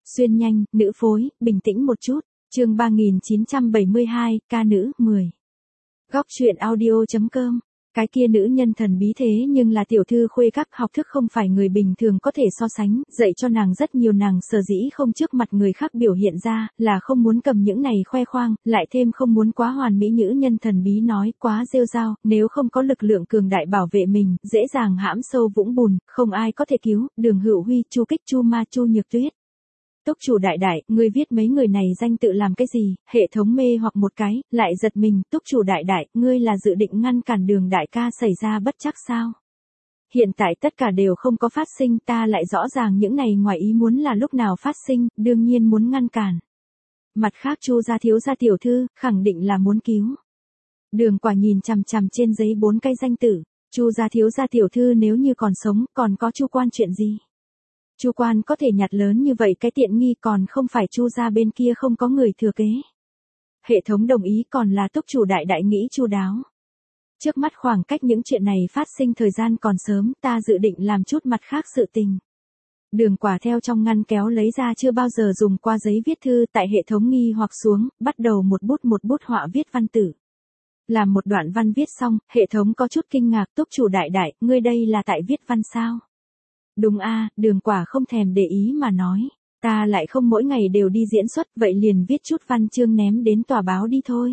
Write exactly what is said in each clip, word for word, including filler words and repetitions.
Xuyên nhanh, nữ phối, bình tĩnh một chút. Chương ba nghìn chín trăm bảy mươi hai, ca nữ, mười. Góc truyện audio chấm com. Cái kia nữ nhân thần bí thế nhưng là tiểu thư khuê các, học thức không phải người bình thường có thể so sánh, dạy cho nàng rất nhiều, nàng sở dĩ không trước mặt người khác biểu hiện ra, là không muốn cầm những này khoe khoang, lại thêm không muốn quá hoàn mỹ. Nữ nhân thần bí nói quá rêu rao, nếu không có lực lượng cường đại bảo vệ mình, dễ dàng hãm sâu vũng bùn, không ai có thể cứu. Đường Hữu Huy, Chu Kích, Chu Ma, Chu Nhược Tuyết. Túc chủ đại đại, ngươi viết mấy người này danh tự làm cái gì? Hệ thống mê hoặc một cái, lại giật mình. Túc chủ đại đại, ngươi là dự định ngăn cản Đường đại ca xảy ra bất trắc sao? Hiện tại tất cả đều không có phát sinh, ta lại rõ ràng những này ngoài ý muốn là lúc nào phát sinh, đương nhiên muốn ngăn cản. Mặt khác, Chu gia thiếu gia tiểu thư, khẳng định là muốn cứu. Đường Quả nhìn chằm chằm trên giấy bốn cái danh tử. Chu gia thiếu gia tiểu thư nếu như còn sống, còn có Chu quan chuyện gì? Chu quan có thể nhặt lớn như vậy cái tiện nghi, còn không phải Chu gia bên kia không có người thừa kế. Hệ thống đồng ý, còn là túc chủ đại đại nghĩ chu đáo. Trước mắt khoảng cách những chuyện này phát sinh thời gian còn sớm, ta dự định làm chút mặt khác sự tình. Đường Quả theo trong ngăn kéo lấy ra chưa bao giờ dùng qua giấy viết thư, tại hệ thống nghi hoặc xuống, bắt đầu một bút một bút họa viết văn tử. Làm một đoạn văn viết xong, hệ thống có chút kinh ngạc. Túc chủ đại đại, ngươi đây là tại viết văn sao? Đúng a, Đường Quả không thèm để ý mà nói, ta lại không mỗi ngày đều đi diễn xuất, vậy liền viết chút văn chương ném đến tòa báo đi thôi.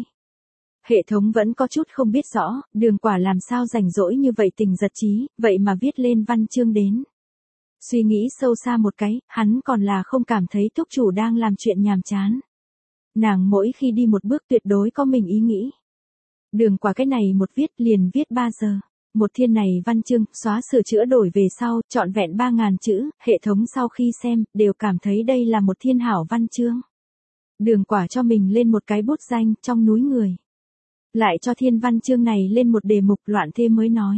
Hệ thống vẫn có chút không biết rõ, Đường Quả làm sao rảnh rỗi như vậy tình giật trí, vậy mà viết lên văn chương đến. Suy nghĩ sâu xa một cái, hắn còn là không cảm thấy túc chủ đang làm chuyện nhàm chán. Nàng mỗi khi đi một bước tuyệt đối có mình ý nghĩ. Đường Quả cái này một viết liền viết ba giờ. Một thiên này văn chương, xóa sửa chữa đổi về sau, trọn vẹn ba ngàn chữ, hệ thống sau khi xem, đều cảm thấy đây là một thiên hảo văn chương. Đường Quả cho mình lên một cái bút danh, trong núi người. Lại cho thiên văn chương này lên một đề mục, loạn thê mới nói.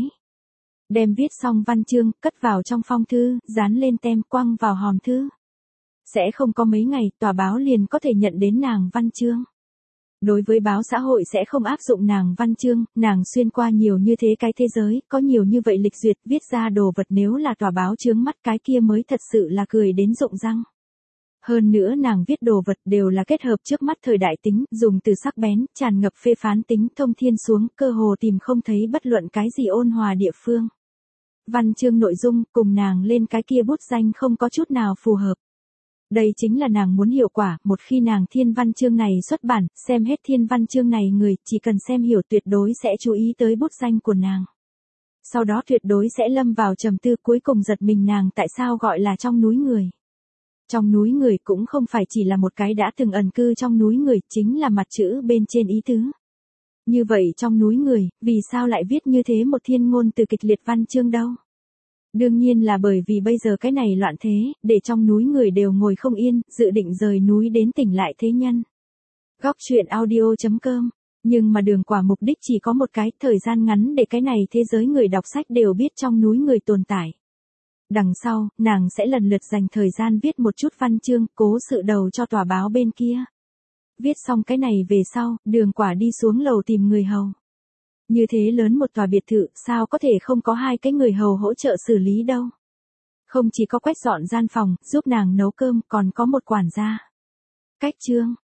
Đem viết xong văn chương, cất vào trong phong thư, dán lên tem, quăng vào hòm thư. Sẽ không có mấy ngày, tòa báo liền có thể nhận đến nàng văn chương. Đối với báo xã hội sẽ không áp dụng nàng văn chương, nàng xuyên qua nhiều như thế cái thế giới, có nhiều như vậy lịch duyệt, viết ra đồ vật nếu là tòa báo chướng mắt cái kia mới thật sự là cười đến rụng răng. Hơn nữa nàng viết đồ vật đều là kết hợp trước mắt thời đại tính, dùng từ sắc bén, tràn ngập phê phán tính, thông thiên xuống, cơ hồ tìm không thấy bất luận cái gì ôn hòa địa phương. Văn chương nội dung cùng nàng lên cái kia bút danh không có chút nào phù hợp. Đây chính là nàng muốn hiệu quả, một khi nàng thiên văn chương này xuất bản, xem hết thiên văn chương này người, chỉ cần xem hiểu tuyệt đối sẽ chú ý tới bút danh của nàng. Sau đó tuyệt đối sẽ lâm vào trầm tư, cuối cùng giật mình nàng tại sao gọi là trong núi người. Trong núi người cũng không phải chỉ là một cái đã từng ẩn cư trong núi người, chính là mặt chữ bên trên ý tứ. Như vậy trong núi người, vì sao lại viết như thế một thiên ngôn từ kịch liệt văn chương đâu? Đương nhiên là bởi vì bây giờ cái này loạn thế, để trong núi người đều ngồi không yên, dự định rời núi đến tỉnh lại thế nhân. Góc truyện audio chấm com. Nhưng mà Đường Quả mục đích chỉ có một cái, thời gian ngắn để cái này thế giới người đọc sách đều biết trong núi người tồn tại. Đằng sau, nàng sẽ lần lượt dành thời gian viết một chút văn chương, cố sự đầu cho tòa báo bên kia. Viết xong cái này về sau, Đường Quả đi xuống lầu tìm người hầu. Như thế lớn một tòa biệt thự, sao có thể không có hai cái người hầu hỗ trợ xử lý đâu. Không chỉ có quét dọn gian phòng, giúp nàng nấu cơm, còn có một quản gia. Cách chương,